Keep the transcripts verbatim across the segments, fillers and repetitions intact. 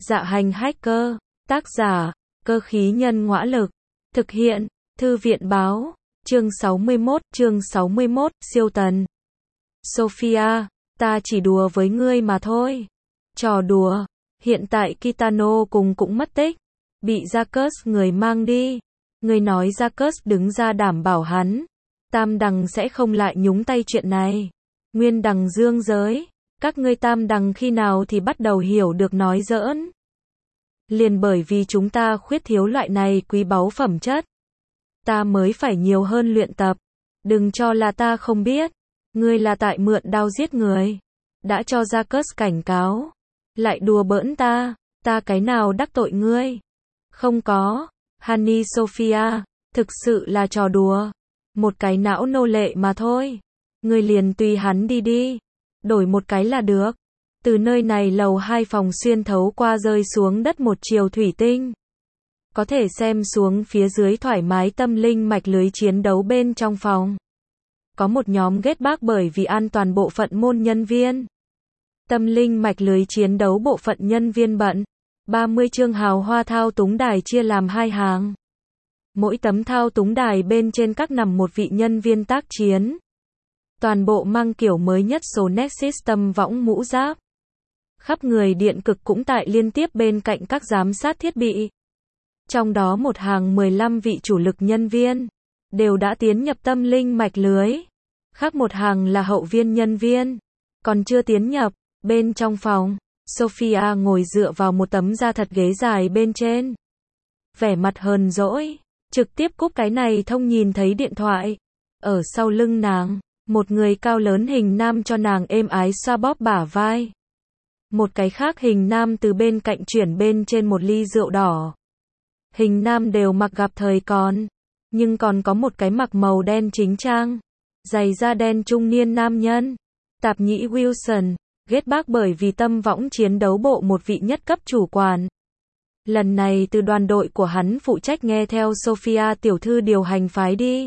Dạ hành hacker, tác giả, cơ khí nhân ngõa lực, thực hiện, thư viện báo, chương sáu mươi mốt, chương sáu mươi mốt, siêu tần. Sophia, ta chỉ đùa với ngươi mà thôi. Trò đùa, hiện tại Kitano cùng cũng mất tích, bị Jacques người mang đi. Ngươi nói Jacques đứng ra đảm bảo hắn, Tam Đằng sẽ không lại nhúng tay chuyện này. Nguyên Đằng dương giới, các ngươi Tam Đằng khi nào thì bắt đầu hiểu được nói giỡn. Liền bởi vì chúng ta khuyết thiếu loại này quý báu phẩm chất, ta mới phải nhiều hơn luyện tập. Đừng cho là ta không biết, ngươi là tại mượn đao giết người. Đã cho Jacques cảnh cáo, lại đùa bỡn ta, ta cái nào đắc tội ngươi? Không có, Honey Sophia, thực sự là trò đùa. Một cái não nô lệ mà thôi. Ngươi liền tùy hắn đi đi, đổi một cái là được. Từ nơi này lầu hai phòng xuyên thấu qua rơi xuống đất một chiều thủy tinh. Có thể xem xuống phía dưới thoải mái tâm linh mạch lưới chiến đấu bên trong phòng. Có một nhóm ghét bác bởi vì an toàn bộ phận môn nhân viên. Tâm linh mạch lưới chiến đấu bộ phận nhân viên bận. ba mươi chương hào hoa thao túng đài chia làm hai hàng. Mỗi tấm thao túng đài bên trên các nằm một vị nhân viên tác chiến. Toàn bộ mang kiểu mới nhất số Net System võng mũ giáp. Khắp người điện cực cũng tại liên tiếp bên cạnh các giám sát thiết bị. Trong đó một hàng mười lăm vị chủ lực nhân viên, đều đã tiến nhập tâm linh mạch lưới. Khác một hàng là hậu viên nhân viên, còn chưa tiến nhập. Bên trong phòng, Sophia ngồi dựa vào một tấm da thật ghế dài bên trên. Vẻ mặt hờn dỗi, trực tiếp cúp cái này thông nhìn thấy điện thoại. Ở sau lưng nàng, một người cao lớn hình nam cho nàng êm ái xoa bóp bả vai. Một cái khác hình nam từ bên cạnh chuyển bên trên một ly rượu đỏ. Hình nam đều mặc gặp thời còn, nhưng còn có một cái mặc màu đen chính trang, giày da đen trung niên nam nhân. Tạp nhĩ Wilson, ghét bác bởi vì tâm võng chiến đấu bộ một vị nhất cấp chủ quản. Lần này từ đoàn đội của hắn phụ trách nghe theo Sophia tiểu thư điều hành phái đi.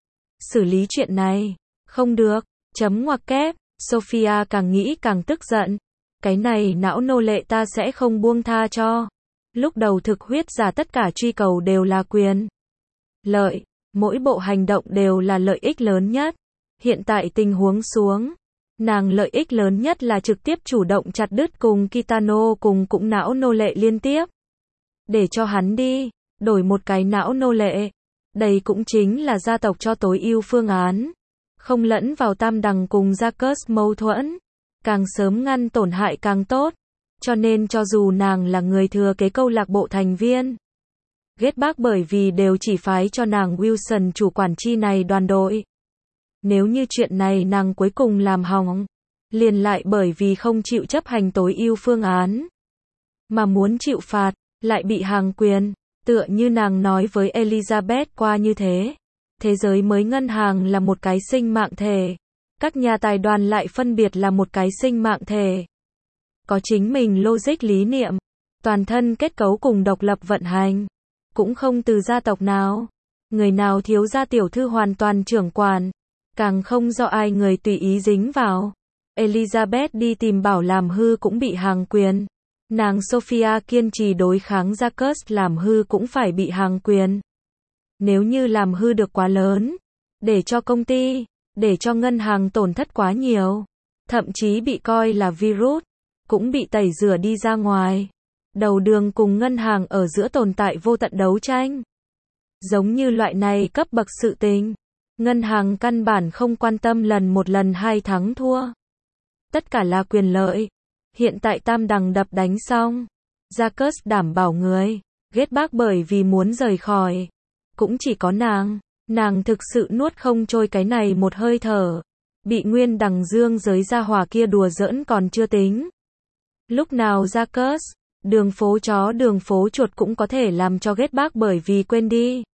Xử lý chuyện này, không được, chấm ngoặc kép, Sophia càng nghĩ càng tức giận. Cái này não nô lệ ta sẽ không buông tha cho. Lúc đầu thực huyết giả tất cả truy cầu đều là quyền lợi, mỗi bộ hành động đều là lợi ích lớn nhất. Hiện tại tình huống xuống, nàng lợi ích lớn nhất là trực tiếp chủ động chặt đứt cùng Kitano cùng cũng não nô lệ liên tiếp. Để cho hắn đi, đổi một cái não nô lệ. Đây cũng chính là gia tộc cho tối ưu phương án. Không lẫn vào Tam Đằng cùng Jacques mâu thuẫn. Càng sớm ngăn tổn hại càng tốt. Cho nên cho dù nàng là người thừa kế câu lạc bộ thành viên, ghét bác bởi vì đều chỉ phái cho nàng Wilson chủ quản chi này đoàn đội. Nếu như chuyện này nàng cuối cùng làm hỏng, liền lại bởi vì không chịu chấp hành tối ưu phương án, mà muốn chịu phạt, lại bị hàng quyền, tựa như nàng nói với Elizabeth qua như thế. Thế giới mới ngân hàng là một cái sinh mạng thể. Các nhà tài đoàn lại phân biệt là một cái sinh mạng thể. Có chính mình logic lý niệm, toàn thân kết cấu cùng độc lập vận hành. Cũng không từ gia tộc nào. Người nào thiếu gia tiểu thư hoàn toàn trưởng quản. Càng không do ai người tùy ý dính vào. Elizabeth đi tìm bảo làm hư cũng bị hàng quyền. Nàng Sophia kiên trì đối kháng Jacques làm hư cũng phải bị hàng quyền. Nếu như làm hư được quá lớn, để cho công ty, để cho ngân hàng tổn thất quá nhiều, thậm chí bị coi là virus, cũng bị tẩy rửa đi ra ngoài. Đầu đường cùng ngân hàng ở giữa tồn tại vô tận đấu tranh. Giống như loại này cấp bậc sự tình, ngân hàng căn bản không quan tâm lần một lần hai thắng thua. Tất cả là quyền lợi. Hiện tại Tam Đằng đập đánh xong, Jacques đảm bảo người, ghét bác bởi vì muốn rời khỏi. Cũng chỉ có nàng, nàng thực sự nuốt không trôi cái này một hơi thở. Bị Nguyên Đằng dương giới ra hỏa kia đùa giỡn còn chưa tính. Lúc nào Jacques, đường phố chó đường phố chuột cũng có thể làm cho ghét bác bởi vì quên đi.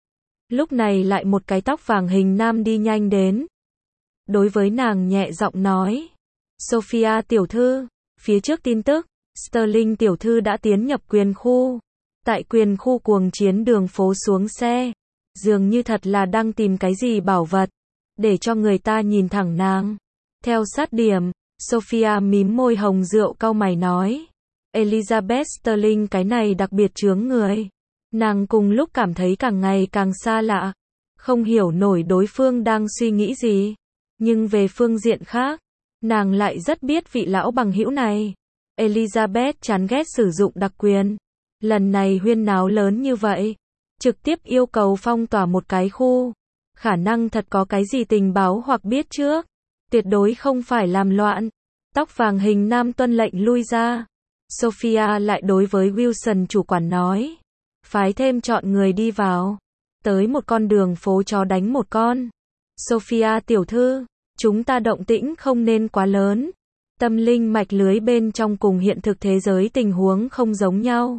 Lúc này lại một cái tóc vàng hình nam đi nhanh đến. Đối với nàng nhẹ giọng nói, Sophia tiểu thư, phía trước tin tức, Sterling tiểu thư đã tiến nhập quyền khu. Tại quyền khu cuồng chiến đường phố xuống xe. Dường như thật là đang tìm cái gì bảo vật. Để cho người ta nhìn thẳng nàng. Theo sát điểm, Sophia mím môi hồng rượu cau mày nói. Elizabeth Sterling cái này đặc biệt chướng người. Nàng cùng lúc cảm thấy càng ngày càng xa lạ. Không hiểu nổi đối phương đang suy nghĩ gì. Nhưng về phương diện khác, nàng lại rất biết vị lão bằng hữu này. Elizabeth chán ghét sử dụng đặc quyền. Lần này huyên náo lớn như vậy. Trực tiếp yêu cầu phong tỏa một cái khu. Khả năng thật có cái gì tình báo hoặc biết trước. Tuyệt đối không phải làm loạn. Tóc vàng hình nam tuân lệnh lui ra. Sophia lại đối với Wilson chủ quản nói. Phái thêm chọn người đi vào. Tới một con đường phố chó đánh một con. Sophia tiểu thư, chúng ta động tĩnh không nên quá lớn. Tâm linh mạch lưới bên trong cùng hiện thực thế giới tình huống không giống nhau.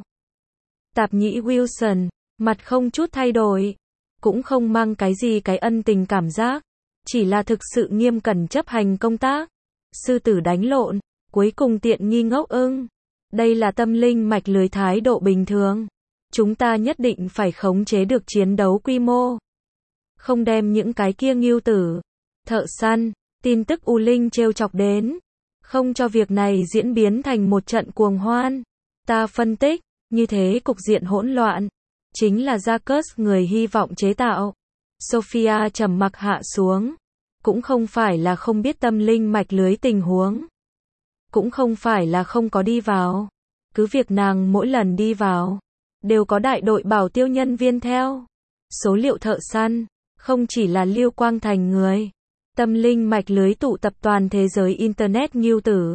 Tạp nhĩ Wilson, mặt không chút thay đổi. Cũng không mang cái gì cái ân tình cảm giác. Chỉ là thực sự nghiêm cẩn chấp hành công tác. Sư tử đánh lộn, cuối cùng tiện nghi ngốc ưng. Đây là tâm linh mạch lưới thái độ bình thường. Chúng ta nhất định phải khống chế được chiến đấu quy mô. Không đem những cái kia ngưu tử, thợ săn, tin tức U Linh trêu chọc đến. Không cho việc này diễn biến thành một trận cuồng hoan. Ta phân tích, như thế cục diện hỗn loạn. Chính là Jacques người hy vọng chế tạo. Sophia trầm mặc hạ xuống. Cũng không phải là không biết tâm linh mạch lưới tình huống. Cũng không phải là không có đi vào. Cứ việc nàng mỗi lần đi vào, đều có đại đội bảo tiêu nhân viên theo. Số liệu thợ săn, không chỉ là Lưu Quang Thành người. Tâm linh mạch lưới tụ tập toàn thế giới Internet ngưu tử.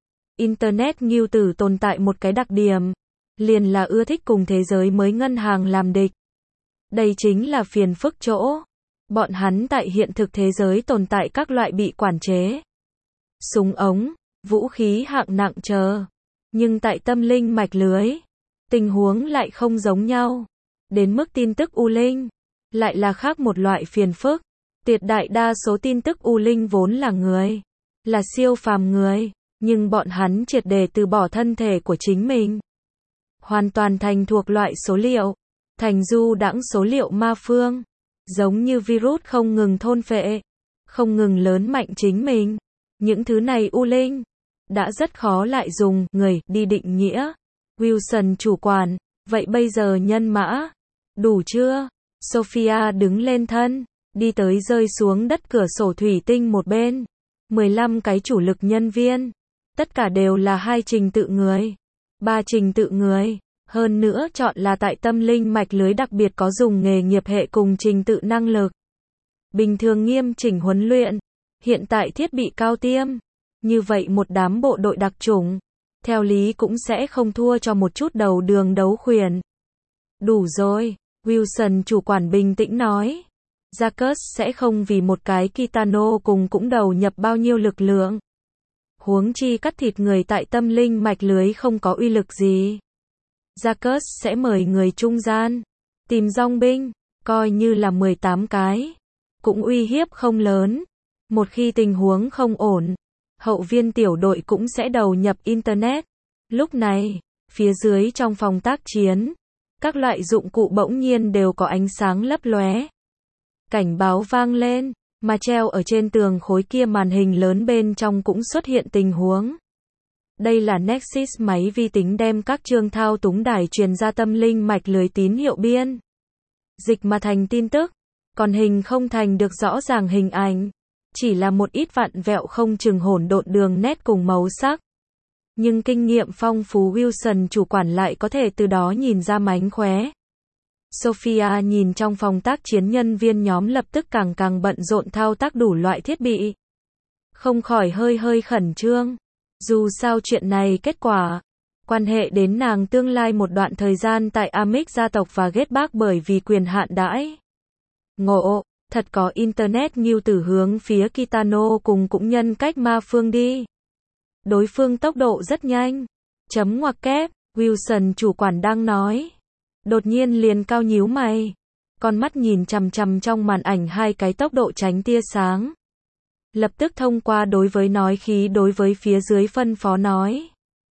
Internet ngưu tử tồn tại một cái đặc điểm. Liền là ưa thích cùng thế giới mới ngân hàng làm địch. Đây chính là phiền phức chỗ. Bọn hắn tại hiện thực thế giới tồn tại các loại bị quản chế. Súng ống, vũ khí hạng nặng chờ. Nhưng tại tâm linh mạch lưới, tình huống lại không giống nhau. Đến mức tin tức U Linh, lại là khác một loại phiền phức. Tuyệt đại đa số tin tức U Linh vốn là người, là siêu phàm người, nhưng bọn hắn triệt để từ bỏ thân thể của chính mình. Hoàn toàn thành thuộc loại số liệu, thành du đãng số liệu ma phương. Giống như virus không ngừng thôn phệ, không ngừng lớn mạnh chính mình. Những thứ này U Linh đã rất khó lại dùng người đi định nghĩa. Wilson chủ quản, vậy bây giờ nhân mã đủ chưa? Sophia đứng lên thân, đi tới rơi xuống đất cửa sổ thủy tinh một bên. mười lăm cái chủ lực nhân viên, tất cả đều là hai trình tự người, ba trình tự người. Hơn nữa chọn là tại tâm linh mạch lưới đặc biệt có dùng nghề nghiệp hệ cùng trình tự năng lực. Bình thường nghiêm chỉnh huấn luyện, hiện tại thiết bị cao tiêm. Như vậy một đám bộ đội đặc chủng, theo lý cũng sẽ không thua cho một chút đầu đường đấu khuyển. Đủ rồi, Wilson chủ quản bình tĩnh nói. Jacques sẽ không vì một cái Kitano cùng cũng đầu nhập bao nhiêu lực lượng. Huống chi cắt thịt người tại tâm linh mạch lưới không có uy lực gì. Jacques sẽ mời người trung gian, tìm dòng binh, coi như là mười tám cái. Cũng uy hiếp không lớn. Một khi tình huống không ổn, hậu viên tiểu đội cũng sẽ đầu nhập Internet. Lúc này, phía dưới trong phòng tác chiến, các loại dụng cụ bỗng nhiên đều có ánh sáng lấp lóe. Cảnh báo vang lên, mà treo ở trên tường khối kia màn hình lớn bên trong cũng xuất hiện tình huống. Đây là Nexus máy vi tính đem các chương thao túng đài truyền ra tâm linh mạch lưới tín hiệu biên. Dịch mà thành tin tức, còn hình không thành được rõ ràng hình ảnh. Chỉ là một ít vặn vẹo không chừng hỗn độn đường nét cùng màu sắc. Nhưng kinh nghiệm phong phú Wilson chủ quản lại có thể từ đó nhìn ra mánh khóe. Sophia nhìn trong phòng tác chiến nhân viên nhóm lập tức càng càng bận rộn thao tác đủ loại thiết bị. Không khỏi hơi hơi khẩn trương. Dù sao chuyện này kết quả, quan hệ đến nàng tương lai một đoạn thời gian tại Amic gia tộc và ghét bác bởi vì quyền hạn đãi. Ngộ, thật có Internet ngưu tử hướng phía Kitano cùng cũng nhân cách ma phương đi. Đối phương tốc độ rất nhanh. Chấm ngoặc kép, Wilson chủ quản đang nói. Đột nhiên liền cao nhíu mày. Con mắt nhìn chằm chằm trong màn ảnh hai cái tốc độ tránh tia sáng. Lập tức thông qua đối với nói khí đối với phía dưới phân phó nói.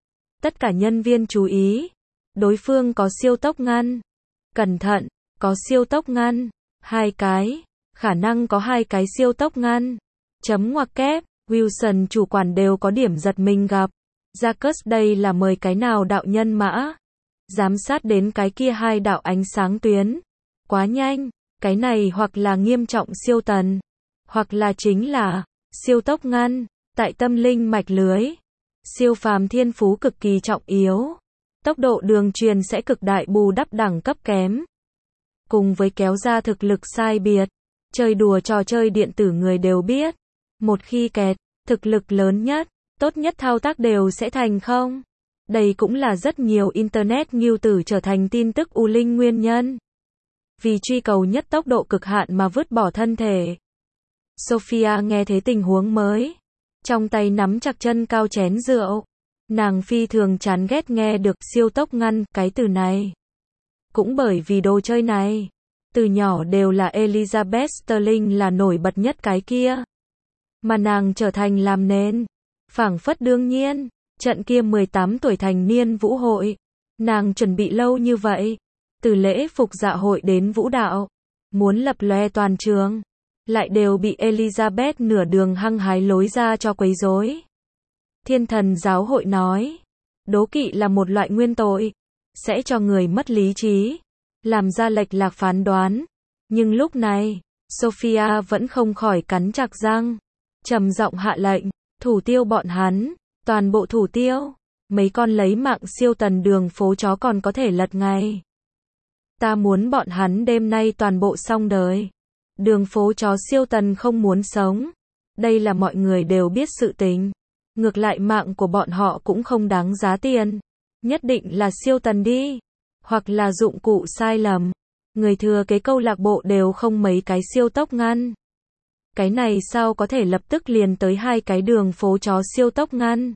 Tất cả nhân viên chú ý. Đối phương có siêu tốc ngăn. Cẩn thận, có siêu tốc ngăn. Hai cái. Khả năng có hai cái siêu tốc ngăn. Chấm ngoặc kép, Wilson chủ quản đều có điểm giật mình gặp. Jacques đây là mời cái nào đạo nhân mã? Giám sát đến cái kia hai đạo ánh sáng tuyến. Quá nhanh, cái này hoặc là nghiêm trọng siêu tần, hoặc là chính là siêu tốc ngăn, tại tâm linh mạch lưới. Siêu phàm thiên phú cực kỳ trọng yếu. Tốc độ đường truyền sẽ cực đại bù đắp đẳng cấp kém. Cùng với kéo ra thực lực sai biệt. Chơi đùa trò chơi điện tử người đều biết. Một khi kẹt, thực lực lớn nhất, tốt nhất thao tác đều sẽ thành không. Đây cũng là rất nhiều Internet ngưu tử trở thành tin tức u linh nguyên nhân. Vì truy cầu nhất tốc độ cực hạn mà vứt bỏ thân thể. Sophia nghe thấy tình huống mới. Trong tay nắm chặt chân cao chén rượu. Nàng phi thường chán ghét nghe được siêu tốc ngăn cái từ này. Cũng bởi vì đồ chơi này, từ nhỏ đều là Elizabeth Sterling là nổi bật nhất cái kia. Mà nàng trở thành làm nên. Phảng phất đương nhiên, trận kia mười tám tuổi thành niên vũ hội. Nàng chuẩn bị lâu như vậy. Từ lễ phục dạ hội đến vũ đạo. Muốn lập loè toàn trường. Lại đều bị Elizabeth nửa đường hăng hái lối ra cho quấy rối. Thiên thần giáo hội nói, đố kỵ là một loại nguyên tội, sẽ cho người mất lý trí, làm ra lệch lạc phán đoán. Nhưng lúc này, Sophia vẫn không khỏi cắn chặt răng, trầm giọng hạ lệnh, thủ tiêu bọn hắn, toàn bộ thủ tiêu, mấy con lấy mạng siêu tần đường phố chó còn có thể lật ngay. Ta muốn bọn hắn đêm nay toàn bộ xong đời. Đường phố chó siêu tần không muốn sống. Đây là mọi người đều biết sự tình. Ngược lại mạng của bọn họ cũng không đáng giá tiền. Nhất định là siêu tần đi. Hoặc là dụng cụ sai lầm. Người thừa kế câu lạc bộ đều không mấy cái siêu tốc ngăn. Cái này sao có thể lập tức liền tới hai cái đường phố chó siêu tốc ngăn.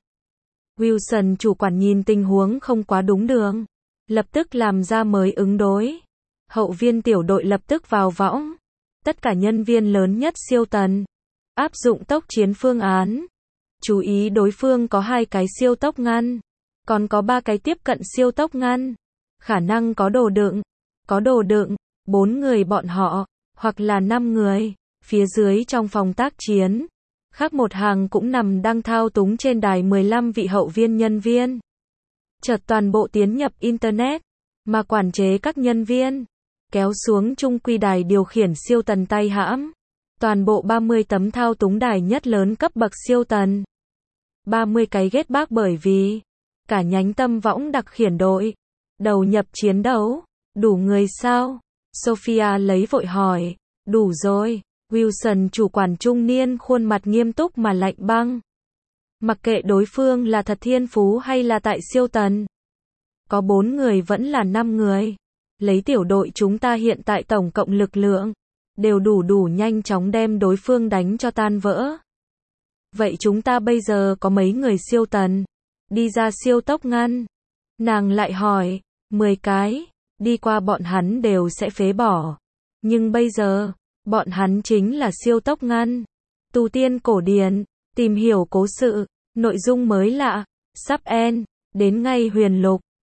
Wilson chủ quản nhìn tình huống không quá đúng đường. Lập tức làm ra mới ứng đối. Hậu viên tiểu đội lập tức vào võng. Tất cả nhân viên lớn nhất siêu tần. Áp dụng tốc chiến phương án. Chú ý đối phương có hai cái siêu tốc ngăn. Còn có ba cái tiếp cận siêu tốc ngăn. Khả năng có đồ đựng. Có đồ đựng. Bốn người bọn họ. Hoặc là năm người. Phía dưới trong phòng tác chiến. Khác một hàng cũng nằm đang thao túng trên đài mười lăm vị hậu viên nhân viên. Chợt toàn bộ tiến nhập Internet. Mà quản chế các nhân viên. Kéo xuống trung quy đài điều khiển siêu tần tay hãm. Toàn bộ ba mươi tấm thao túng đài nhất lớn cấp bậc siêu tần. ba mươi cái ghét bác bởi vì cả nhánh tâm võng đặc khiển đội. Đầu nhập chiến đấu. Đủ người sao? Sophia lấy vội hỏi. Đủ rồi. Wilson chủ quản trung niên khuôn mặt nghiêm túc mà lạnh băng. Mặc kệ đối phương là thật thiên phú hay là tại siêu tần. Có bốn người vẫn là năm người. Lấy tiểu đội chúng ta hiện tại tổng cộng lực lượng. Đều đủ đủ nhanh chóng đem đối phương đánh cho tan vỡ. Vậy chúng ta bây giờ có mấy người siêu tần? Đi ra siêu tốc ngăn. Nàng lại hỏi. mười cái. Đi qua bọn hắn đều sẽ phế bỏ. Nhưng bây giờ, bọn hắn chính là siêu tốc ngăn. Tu tiên cổ điển. Tìm hiểu cố sự. Nội dung mới lạ. Sắp end. Đến ngay huyền lục.